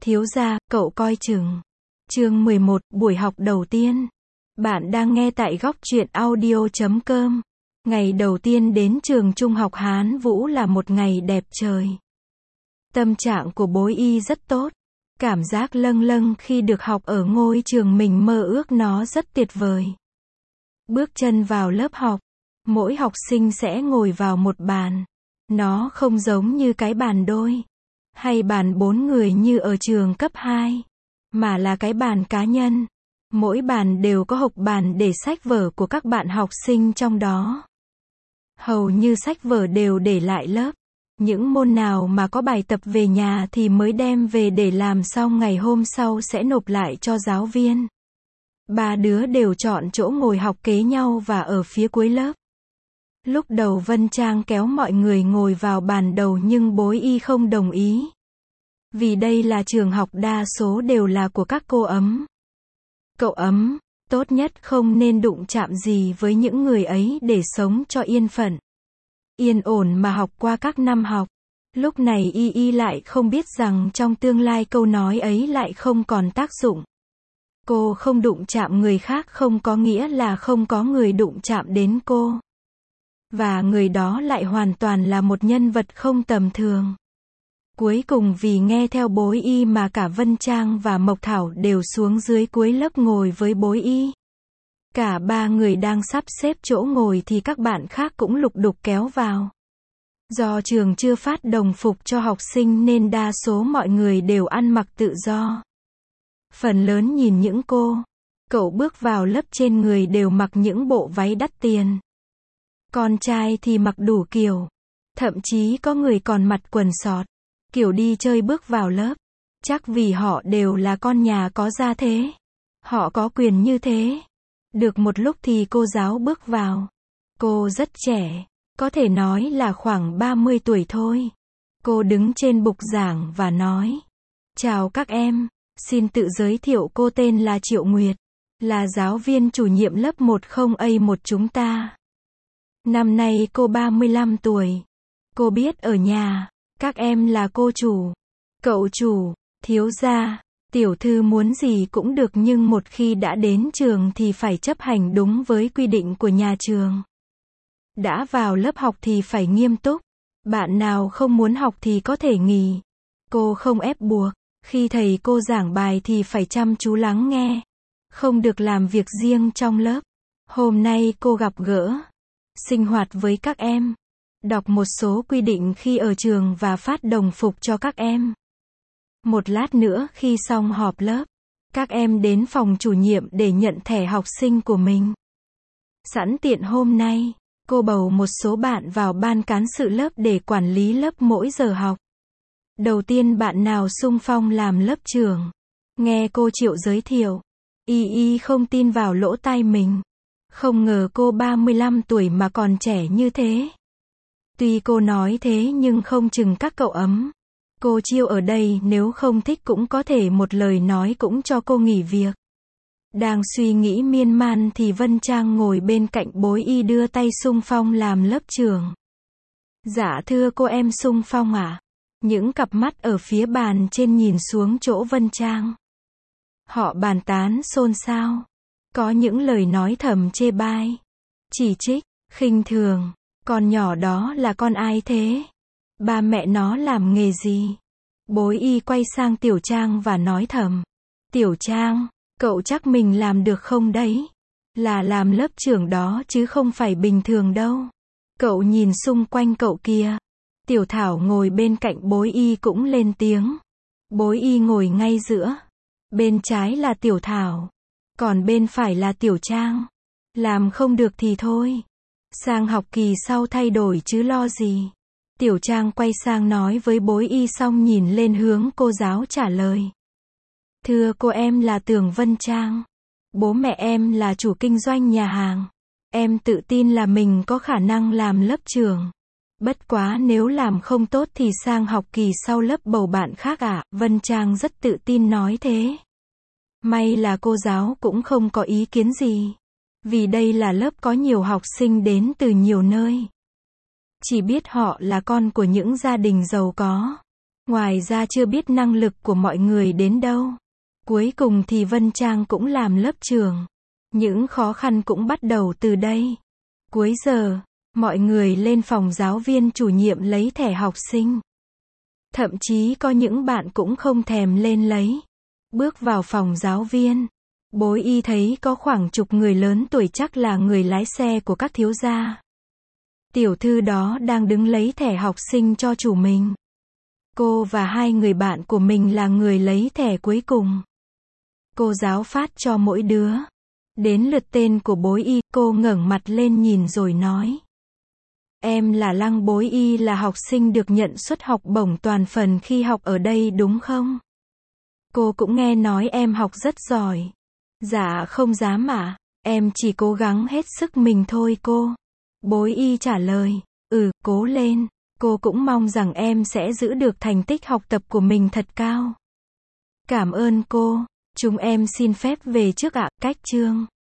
Thiếu gia, cậu coi chừng. Chương 11, buổi học đầu tiên. Bạn đang nghe tại góc truyện audio.com. Ngày đầu tiên đến trường trung học Hán Vũ là một ngày đẹp trời. Tâm trạng của Bối Y rất tốt. Cảm giác lâng lâng khi được học ở ngôi trường mình mơ ước nó rất tuyệt vời. Bước chân vào lớp học, mỗi học sinh sẽ ngồi vào một bàn. Nó không giống như cái bàn đôi hay bàn 4 người như ở trường cấp 2, mà là cái bàn cá nhân. Mỗi bàn đều có hộc bàn để sách vở của các bạn học sinh trong đó. Hầu như sách vở đều để lại lớp. Những môn nào mà có bài tập về nhà thì mới đem về để làm xong ngày hôm sau sẽ nộp lại cho giáo viên. 3 đứa đều chọn chỗ ngồi học kế nhau và ở phía cuối lớp. Lúc đầu Vân Trang kéo mọi người ngồi vào bàn đầu nhưng Bối Y không đồng ý. Vì đây là trường học đa số đều là của các cô ấm. Cậu ấm, tốt nhất không nên đụng chạm gì với những người ấy để sống cho yên phận. Yên ổn mà học qua các năm học. Lúc này Y lại không biết rằng trong tương lai câu nói ấy lại không còn tác dụng. Cô không đụng chạm người khác không có nghĩa là không có người đụng chạm đến cô. Và người đó lại hoàn toàn là một nhân vật không tầm thường. Cuối cùng vì nghe theo Bối Y mà cả Vân Trang và Mộc Thảo đều xuống dưới cuối lớp ngồi với Bối Y. Cả 3 người đang sắp xếp chỗ ngồi thì các bạn khác cũng lục đục kéo vào. Do trường chưa phát đồng phục cho học sinh nên đa số mọi người đều ăn mặc tự do. Phần lớn nhìn những cậu bước vào lớp trên người đều mặc những bộ váy đắt tiền. Con trai thì mặc đủ kiểu. Thậm chí có người còn mặc quần sọt. Kiểu đi chơi bước vào lớp. Chắc vì họ đều là con nhà có gia thế. Họ có quyền như thế. Được một lúc thì cô giáo bước vào. Cô rất trẻ. Có thể nói là khoảng 30 tuổi thôi. Cô đứng trên bục giảng và nói. Chào các em. Xin tự giới thiệu, cô tên là Triệu Nguyệt. Là giáo viên chủ nhiệm lớp 10A1 chúng ta. Năm nay cô 35 tuổi. Cô biết ở nhà, các em là cô chủ, cậu chủ, thiếu gia, tiểu thư muốn gì cũng được nhưng một khi đã đến trường thì phải chấp hành đúng với quy định của nhà trường. Đã vào lớp học thì phải nghiêm túc. Bạn nào không muốn học thì có thể nghỉ. Cô không ép buộc. Khi thầy cô giảng bài thì phải chăm chú lắng nghe. Không được làm việc riêng trong lớp. Hôm nay cô gặp gỡ, sinh hoạt với các em, đọc một số quy định khi ở trường và phát đồng phục cho các em. Một lát nữa khi xong họp lớp, các em đến phòng chủ nhiệm để nhận thẻ học sinh của mình. Sẵn tiện hôm nay, cô bầu một số bạn vào ban cán sự lớp để quản lý lớp mỗi giờ học. Đầu tiên bạn nào xung phong làm lớp trưởng. Nghe cô Triệu giới thiệu, Y không tin vào lỗ tai mình. Không ngờ cô 35 tuổi mà còn trẻ như thế. Tuy cô nói thế nhưng không chừng các cậu ấm. Cô Chiêu ở đây nếu không thích cũng có thể một lời nói cũng cho cô nghỉ việc. Đang suy nghĩ miên man thì Vân Trang ngồi bên cạnh Bối Y đưa tay xung phong làm lớp trưởng. Dạ thưa cô, em xung phong ạ. Những cặp mắt ở phía bàn trên nhìn xuống chỗ Vân Trang. Họ bàn tán xôn xao. Có những lời nói thầm chê bai, chỉ trích, khinh thường. Con nhỏ đó là con ai thế? Ba mẹ nó làm nghề gì? Bối Y quay sang Tiểu Trang và nói thầm. Tiểu Trang, cậu chắc mình làm được không đấy? Là làm lớp trưởng đó chứ không phải bình thường đâu. Cậu nhìn xung quanh cậu kia. Tiểu Thảo ngồi bên cạnh Bối Y cũng lên tiếng. Bối Y ngồi ngay giữa. Bên trái là Tiểu Thảo. Còn bên phải là Tiểu Trang. Làm không được thì thôi. Sang học kỳ sau thay đổi chứ lo gì. Tiểu Trang quay sang nói với Bối Y xong nhìn lên hướng cô giáo trả lời. Thưa cô, em là Tường Vân Trang. Bố mẹ em là chủ kinh doanh nhà hàng. Em tự tin là mình có khả năng làm lớp trưởng. Bất quá nếu làm không tốt thì sang học kỳ sau lớp bầu bạn khác ạ. Vân Trang rất tự tin nói thế. May là cô giáo cũng không có ý kiến gì. Vì đây là lớp có nhiều học sinh đến từ nhiều nơi. Chỉ biết họ là con của những gia đình giàu có. Ngoài ra chưa biết năng lực của mọi người đến đâu. Cuối cùng thì Vân Trang cũng làm lớp trưởng. Những khó khăn cũng bắt đầu từ đây. Cuối giờ, mọi người lên phòng giáo viên chủ nhiệm lấy thẻ học sinh. Thậm chí có những bạn cũng không thèm lên lấy. Bước vào phòng giáo viên, bối y thấy có khoảng chục người lớn tuổi, chắc là người lái xe của các thiếu gia. Tiểu thư đó đang đứng lấy thẻ học sinh cho chủ mình. Cô và hai người bạn của mình là người lấy thẻ cuối cùng. Cô giáo phát cho mỗi đứa. Đến lượt tên của bối y, cô ngẩng mặt lên nhìn rồi nói. Em là Lăng Bối Y, là học sinh được nhận suất học bổng toàn phần khi học ở đây đúng không? Cô cũng nghe nói em học rất giỏi. Dạ không dám ạ, em chỉ cố gắng hết sức mình thôi cô. Bối y trả lời, cố lên, cô cũng mong rằng em sẽ giữ được thành tích học tập của mình thật cao. Cảm ơn cô, chúng em xin phép về trước ạ, cách chương.